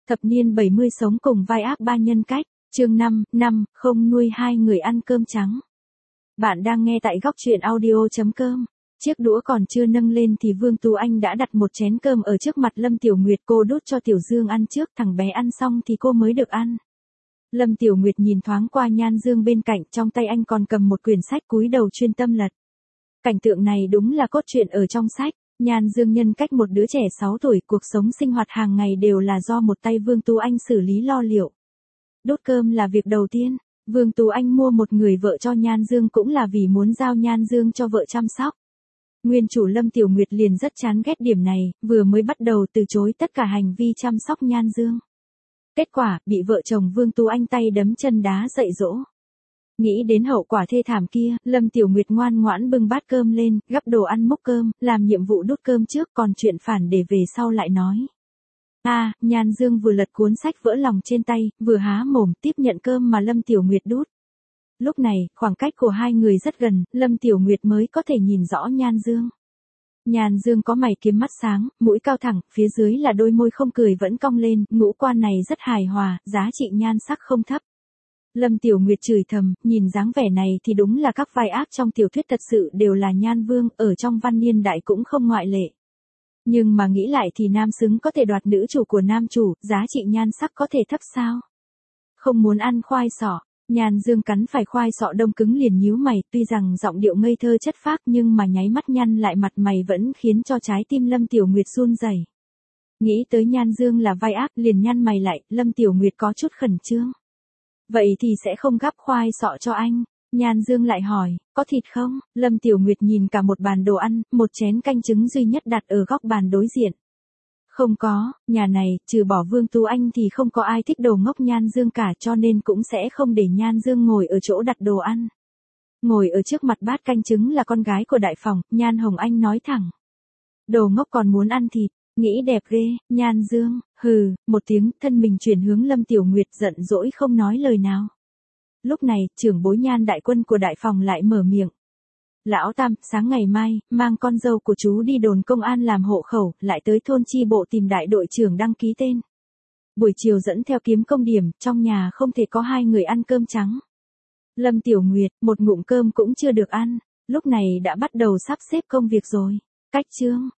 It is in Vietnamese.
Thập niên 70 sống cùng vai ác ba nhân cách, chương 5, không nuôi hai người ăn cơm trắng. Bạn đang nghe tại góc truyện audio.com. Chiếc đũa còn chưa nâng lên thì Vương Tú Anh đã đặt một chén cơm ở trước mặt Lâm Tiểu Nguyệt, cô đút cho Tiểu Dương ăn trước, thằng bé ăn xong thì cô mới được ăn. Lâm Tiểu Nguyệt nhìn thoáng qua Nhan Dương bên cạnh, trong tay anh còn cầm một quyển sách, cúi đầu chuyên tâm lật. Cảnh tượng này đúng là cốt truyện ở trong sách. Nhan Dương nhân cách một đứa trẻ 6 tuổi, cuộc sống sinh hoạt hàng ngày đều là do một tay Vương Tú Anh xử lý lo liệu. Đốt cơm là việc đầu tiên, Vương Tú Anh mua một người vợ cho Nhan Dương cũng là vì muốn giao Nhan Dương cho vợ chăm sóc. Nguyên chủ Lâm Tiểu Nguyệt liền rất chán ghét điểm này, vừa mới bắt đầu từ chối tất cả hành vi chăm sóc Nhan Dương. Kết quả, bị vợ chồng Vương Tú Anh tay đấm chân đá dạy dỗ. Nghĩ đến hậu quả thê thảm kia, Lâm Tiểu Nguyệt ngoan ngoãn bưng bát cơm lên, gắp đồ ăn múc cơm, làm nhiệm vụ đút cơm trước, còn chuyện phản để về sau lại nói. Nhan Dương vừa lật cuốn sách vỡ lòng trên tay, vừa há mồm tiếp nhận cơm mà Lâm Tiểu Nguyệt đút. Lúc này, khoảng cách của hai người rất gần, Lâm Tiểu Nguyệt mới có thể nhìn rõ Nhan Dương. Nhan Dương có mày kiếm mắt sáng, mũi cao thẳng, phía dưới là đôi môi không cười vẫn cong lên, ngũ quan này rất hài hòa, giá trị nhan sắc không thấp. Lâm Tiểu Nguyệt chửi thầm, nhìn dáng vẻ này thì đúng là các vai ác trong tiểu thuyết thật sự đều là nhan vương, ở trong văn niên đại cũng không ngoại lệ. Nhưng mà nghĩ lại thì nam xứng có thể đoạt nữ chủ của nam chủ, giá trị nhan sắc có thể thấp sao? Không muốn ăn khoai sọ, Nhan Dương cắn phải khoai sọ đông cứng liền nhíu mày, tuy rằng giọng điệu ngây thơ chất phác nhưng mà nháy mắt nhăn lại mặt mày vẫn khiến cho trái tim Lâm Tiểu Nguyệt run rẩy. Nghĩ tới Nhan Dương là vai ác liền nhăn mày lại, Lâm Tiểu Nguyệt có chút khẩn trương. Vậy thì sẽ không gắp khoai sọ cho anh. Nhan Dương lại hỏi, có thịt không? Lâm Tiểu Nguyệt nhìn cả một bàn đồ ăn, một chén canh trứng duy nhất đặt ở góc bàn đối diện. Không có, nhà này, trừ bỏ Vương Tú Anh thì không có ai thích đồ ngốc Nhan Dương cả, cho nên cũng sẽ không để Nhan Dương ngồi ở chỗ đặt đồ ăn. Ngồi ở trước mặt bát canh trứng là con gái của đại phòng, Nhan Hồng Anh nói thẳng. Đồ ngốc còn muốn ăn thịt, nghĩ đẹp ghê, Nhan Dương, hừ, một tiếng, thân mình chuyển hướng Lâm Tiểu Nguyệt, giận dỗi không nói lời nào. Lúc này, trưởng bối Nhan đại quân của đại phòng lại mở miệng. Lão Tam, sáng ngày mai, mang con dâu của chú đi đồn công an làm hộ khẩu, lại tới thôn chi bộ tìm đại đội trưởng đăng ký tên. Buổi chiều dẫn theo kiếm công điểm, trong nhà không thể có hai người ăn cơm trắng. Lâm Tiểu Nguyệt, một ngụm cơm cũng chưa được ăn, lúc này đã bắt đầu sắp xếp công việc rồi. Cách chương,